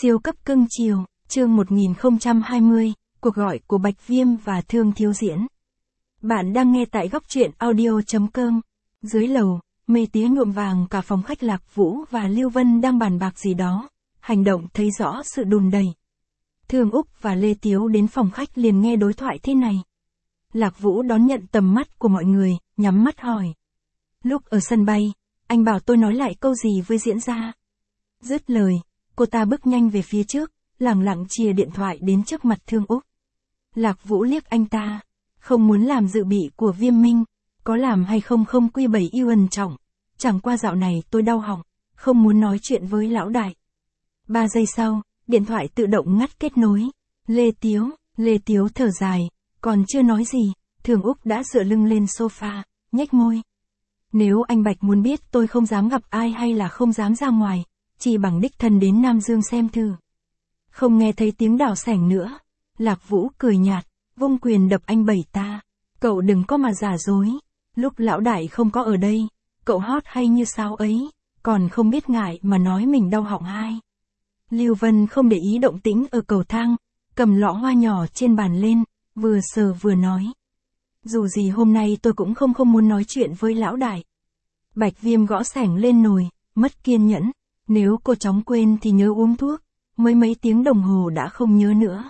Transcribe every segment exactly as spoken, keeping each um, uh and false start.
Siêu cấp cưng chiều, chương một nghìn không trăm hai mươi, cuộc gọi của Bạch Viêm và Thương Thiếu Diễn. Bạn đang nghe tại góc truyện audio chấm com. Dưới lầu, mây tía nhuộm vàng cả phòng khách. Lạc Vũ và Lưu Vân đang bàn bạc gì đó, hành động thấy rõ sự đùn đẩy. Thương Úc và Lê Tiếu đến phòng khách liền nghe đối thoại thế này. Lạc Vũ đón nhận tầm mắt của mọi người, nhắm mắt hỏi. Lúc ở sân bay, anh bảo tôi nói lại câu gì với Diễn gia? Dứt lời, cô ta bước nhanh về phía trước, lẳng lặng chìa điện thoại đến trước mặt Thương Úc. Lạc Vũ liếc anh ta, không muốn làm dự bị của Viêm Minh, có làm hay không không quy bảy yêu ẩn trọng, chẳng qua dạo này tôi đau họng, không muốn nói chuyện với lão đại. Ba giây sau, điện thoại tự động ngắt kết nối. Lê Tiếu, Lê Tiếu thở dài, còn chưa nói gì, Thương Úc đã dựa lưng lên sofa, nhếch môi. Nếu anh Bạch muốn biết tôi không dám gặp ai hay là không dám ra ngoài, chỉ bằng đích thân đến Nam Dương xem thử. Không nghe thấy tiếng đào sảnh nữa, Lạc Vũ cười nhạt, vung quyền đập anh bảy ta. Cậu đừng có mà giả dối, lúc lão đại không có ở đây, cậu hot hay như sao ấy, còn không biết ngại mà nói mình đau họng hai. Lưu Vân không để ý động tĩnh ở cầu thang, cầm lọ hoa nhỏ trên bàn lên, vừa sờ vừa nói. Dù gì hôm nay tôi cũng không không muốn nói chuyện với lão đại. Bạch Viêm gõ sảnh lên nồi, mất kiên nhẫn. Nếu cô chóng quên thì nhớ uống thuốc, mới mấy tiếng đồng hồ đã không nhớ nữa.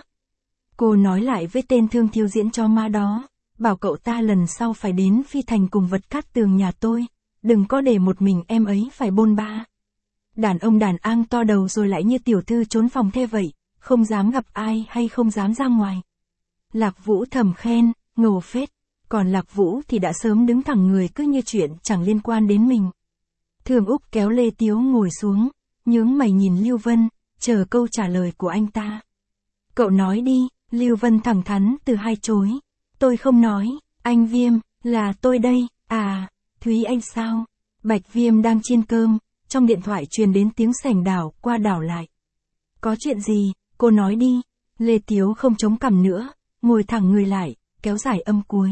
Cô nói lại với tên Thương Thiếu Diễn cho ma đó, bảo cậu ta lần sau phải đến Phi Thành cùng vật cát tường nhà tôi, đừng có để một mình em ấy phải bôn ba. Đàn ông đàn ang to đầu rồi lại như tiểu thư trốn phòng thế vậy, không dám gặp ai hay không dám ra ngoài. Lạc Vũ thầm khen, ngầu phết, còn Lạc Vũ thì đã sớm đứng thẳng người cứ như chuyện chẳng liên quan đến mình. Thương Úc kéo Lê Tiếu ngồi xuống, nhướng mày nhìn Lưu Vân, chờ câu trả lời của anh ta. Cậu nói đi, Lưu Vân thẳng thắn từ hai chối. Tôi không nói, anh Viêm, là tôi đây, à, Thúy Anh sao? Bạch Viêm đang chiên cơm, trong điện thoại truyền đến tiếng sảnh đảo qua đảo lại. Có chuyện gì, cô nói đi. Lê Tiếu không chống cằm nữa, ngồi thẳng người lại, kéo dài âm cuối.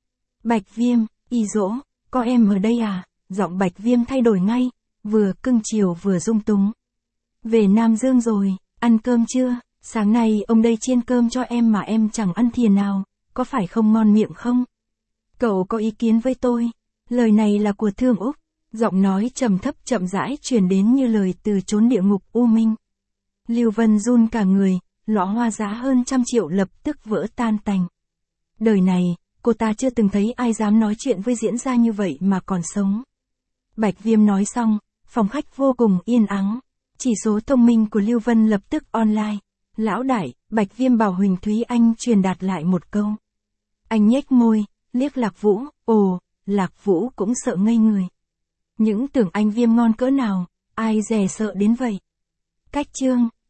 Bạch Viêm, y dỗ, có em ở đây à? Giọng Bạch Viêm thay đổi ngay, vừa cưng chiều vừa dung túng. Về Nam Dương rồi, ăn cơm chưa? Sáng nay ông đây chiên cơm cho em mà em chẳng ăn thìa nào, có phải không ngon miệng không? Cậu có ý kiến với tôi? Lời này là của Thương Úc, giọng nói trầm thấp chậm rãi truyền đến như lời từ chốn địa ngục u minh. Lưu Vân run cả người, lọ hoa giá hơn trăm triệu lập tức vỡ tan tành. Đời này, cô ta chưa từng thấy ai dám nói chuyện với Diễn gia như vậy mà còn sống. Bạch Viêm nói xong, phòng khách vô cùng yên ắng. Chỉ số thông minh của Lưu Vân lập tức online. Lão đại, Bạch Viêm bảo Huỳnh Thúy Anh truyền đạt lại một câu. Anh nhếch môi, liếc Lạc Vũ, ồ, Lạc Vũ cũng sợ ngây người. Những tưởng anh Viêm ngon cỡ nào, ai dè sợ đến vậy. Cách chương